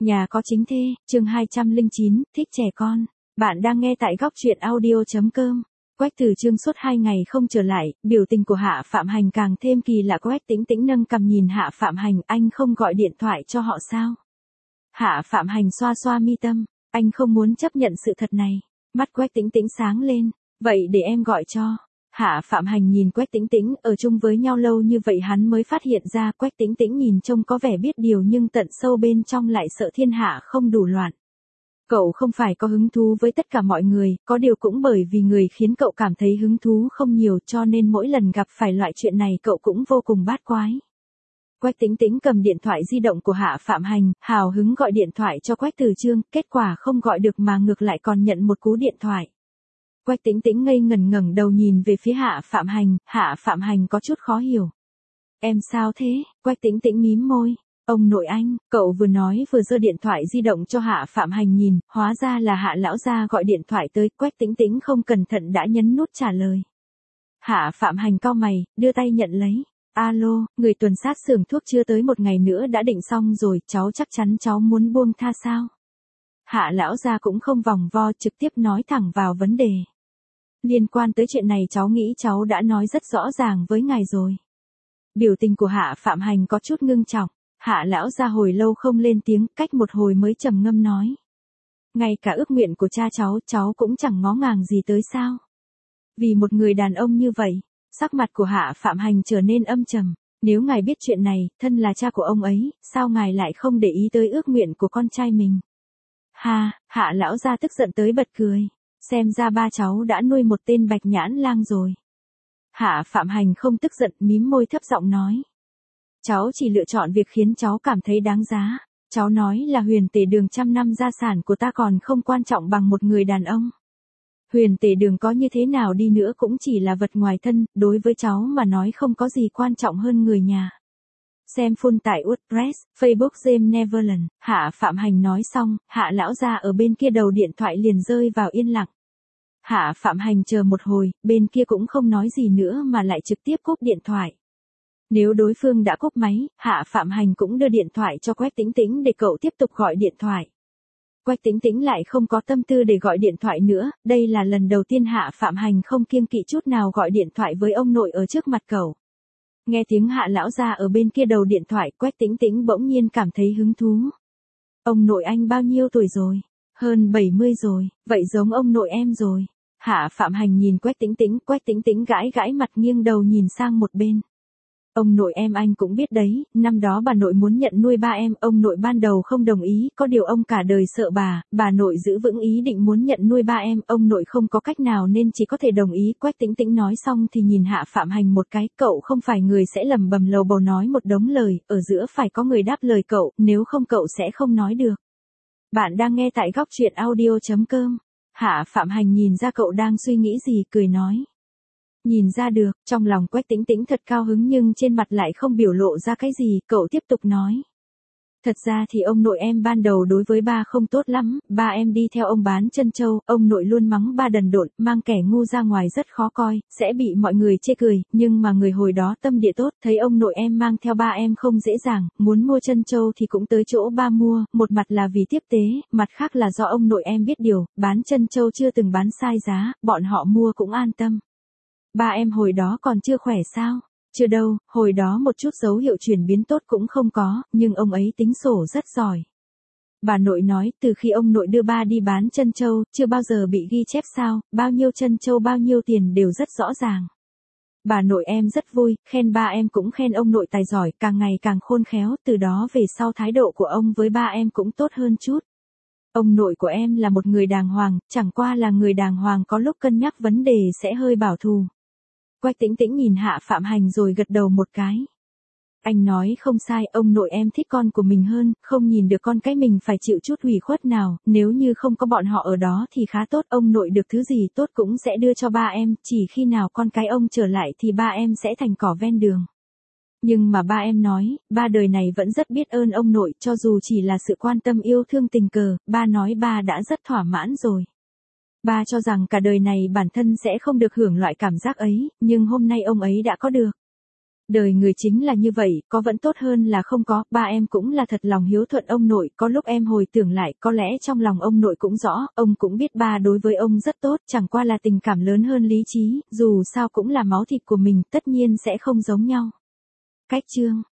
Nhà có chính thê, chương 209, thích trẻ con. Bạn đang nghe tại góc truyện audio.com. Quách Tử Trương suốt 2 ngày không trở lại, biểu tình của Hạ Phạm Hành càng thêm kỳ lạ. Quách Tĩnh Tĩnh nâng cằm nhìn Hạ Phạm Hành, anh không gọi điện thoại cho họ sao? Hạ Phạm Hành xoa xoa mi tâm, anh không muốn chấp nhận sự thật này. Mắt Quách Tĩnh Tĩnh sáng lên, vậy để em gọi cho. Hạ Phạm Hành nhìn Quách Tĩnh Tĩnh, ở chung với nhau lâu như vậy hắn mới phát hiện ra Quách Tĩnh Tĩnh nhìn trông có vẻ biết điều nhưng tận sâu bên trong lại sợ thiên hạ không đủ loạn. Cậu không phải có hứng thú với tất cả mọi người, có điều cũng bởi vì người khiến cậu cảm thấy hứng thú không nhiều cho nên mỗi lần gặp phải loại chuyện này cậu cũng vô cùng bát quái. Quách Tĩnh Tĩnh cầm điện thoại di động của Hạ Phạm Hành, hào hứng gọi điện thoại cho Quách Tử Trương, kết quả không gọi được mà ngược lại còn nhận một cú điện thoại. Quách Tĩnh Tĩnh ngây ngẩn đầu nhìn về phía Hạ Phạm Hành có chút khó hiểu. Em sao thế? Quách Tĩnh Tĩnh mím môi. Ông nội anh, cậu vừa nói vừa giơ điện thoại di động cho Hạ Phạm Hành nhìn, hóa ra là Hạ lão gia gọi điện thoại tới, Quách Tĩnh Tĩnh không cẩn thận đã nhấn nút trả lời. Hạ Phạm Hành cau mày, đưa tay nhận lấy. Alo, người tuần sát xưởng thuốc chưa tới 1 ngày nữa đã định xong rồi, cháu chắc chắn cháu muốn buông tha sao? Hạ lão gia cũng không vòng vo, trực tiếp nói thẳng vào vấn đề. Liên quan tới chuyện này cháu nghĩ cháu đã nói rất rõ ràng với ngài rồi. Biểu tình của Hạ Phạm Hành có chút ngưng trọng. Hạ lão gia hồi lâu không lên tiếng, cách một hồi mới trầm ngâm nói. Ngay cả ước nguyện của cha cháu cũng chẳng ngó ngàng gì tới sao. Vì một người đàn ông như vậy, sắc mặt của Hạ Phạm Hành trở nên âm trầm. Nếu ngài biết chuyện này, thân là cha của ông ấy, sao ngài lại không để ý tới ước nguyện của con trai mình? Hạ lão gia tức giận tới bật cười. Xem ra ba cháu đã nuôi một tên bạch nhãn lang rồi. Hạ Phạm Hành không tức giận, mím môi thấp giọng nói. Cháu chỉ lựa chọn việc khiến cháu cảm thấy đáng giá. Cháu nói là Huyền Tể Đường 100 năm gia sản của ta còn không quan trọng bằng một người đàn ông. Huyền Tể Đường có như thế nào đi nữa cũng chỉ là vật ngoài thân, đối với cháu mà nói không có gì quan trọng hơn người nhà. Xem full tại WordPress, Facebook James Neverland. Hạ Phạm Hành nói xong, Hạ lão gia ở bên kia đầu điện thoại liền rơi vào yên lặng. Hạ Phạm Hành chờ một hồi, bên kia cũng không nói gì nữa mà lại trực tiếp cúp điện thoại. Nếu đối phương đã cúp máy, Hạ Phạm Hành cũng đưa điện thoại cho Quách Tĩnh Tĩnh để cậu tiếp tục gọi điện thoại. Quách Tĩnh Tĩnh lại không có tâm tư để gọi điện thoại nữa, đây là lần đầu tiên Hạ Phạm Hành không kiêng kỵ chút nào gọi điện thoại với ông nội ở trước mặt cậu. Nghe tiếng Hạ lão gia ở bên kia đầu điện thoại, Quách Tĩnh Tĩnh bỗng nhiên cảm thấy hứng thú. Ông nội anh bao nhiêu tuổi rồi? Hơn 70 rồi, vậy giống ông nội em rồi. Hạ Phạm Hành nhìn Quách Tĩnh Tĩnh gãi mặt nghiêng đầu nhìn sang một bên. Ông nội em anh cũng biết đấy, năm đó bà nội muốn nhận nuôi ba em, ông nội ban đầu không đồng ý, có điều ông cả đời sợ bà nội giữ vững ý định muốn nhận nuôi ba em, ông nội không có cách nào nên chỉ có thể đồng ý. Quách Tĩnh Tĩnh nói xong thì nhìn Hạ Phạm Hành một cái, cậu không phải người sẽ lẩm bẩm lầu bầu nói một đống lời, ở giữa phải có người đáp lời cậu, nếu không cậu sẽ không nói được. Bạn đang nghe tại góc truyện audio.com. Hạ Phạm Hành nhìn ra cậu đang suy nghĩ gì, cười nói. Nhìn ra được, trong lòng Quách Tĩnh Tĩnh thật cao hứng nhưng trên mặt lại không biểu lộ ra cái gì, cậu tiếp tục nói. Thật ra thì ông nội em ban đầu đối với ba không tốt lắm, ba em đi theo ông bán trân châu, ông nội luôn mắng ba đần độn, mang kẻ ngu ra ngoài rất khó coi, sẽ bị mọi người chê cười, nhưng mà người hồi đó tâm địa tốt, thấy ông nội em mang theo ba em không dễ dàng, muốn mua trân châu thì cũng tới chỗ ba mua, một mặt là vì tiếp tế, mặt khác là do ông nội em biết điều, bán trân châu chưa từng bán sai giá, bọn họ mua cũng an tâm. Ba em hồi đó còn chưa khỏe sao? Chưa đâu, hồi đó một chút dấu hiệu chuyển biến tốt cũng không có, nhưng ông ấy tính sổ rất giỏi. Bà nội nói, từ khi ông nội đưa ba đi bán trân châu, chưa bao giờ bị ghi chép sao, bao nhiêu trân châu bao nhiêu tiền đều rất rõ ràng. Bà nội em rất vui, khen ba em cũng khen ông nội tài giỏi, càng ngày càng khôn khéo, từ đó về sau thái độ của ông với ba em cũng tốt hơn chút. Ông nội của em là một người đàng hoàng, chẳng qua là người đàng hoàng có lúc cân nhắc vấn đề sẽ hơi bảo thủ. Quách Tĩnh Tĩnh nhìn Hạ Phạm Hành rồi gật đầu một cái. Anh nói không sai, ông nội em thích con của mình hơn, không nhìn được con cái mình phải chịu chút ủy khuất nào, nếu như không có bọn họ ở đó thì khá tốt, ông nội được thứ gì tốt cũng sẽ đưa cho ba em, chỉ khi nào con cái ông trở lại thì ba em sẽ thành cỏ ven đường. Nhưng mà ba em nói, ba đời này vẫn rất biết ơn ông nội, cho dù chỉ là sự quan tâm yêu thương tình cờ, ba nói ba đã rất thỏa mãn rồi. Ba cho rằng cả đời này bản thân sẽ không được hưởng loại cảm giác ấy, nhưng hôm nay ông ấy đã có được. Đời người chính là như vậy, có vẫn tốt hơn là không có, ba em cũng là thật lòng hiếu thuận ông nội, có lúc em hồi tưởng lại, có lẽ trong lòng ông nội cũng rõ, ông cũng biết ba đối với ông rất tốt, chẳng qua là tình cảm lớn hơn lý trí, dù sao cũng là máu thịt của mình, tất nhiên sẽ không giống nhau. Cách chương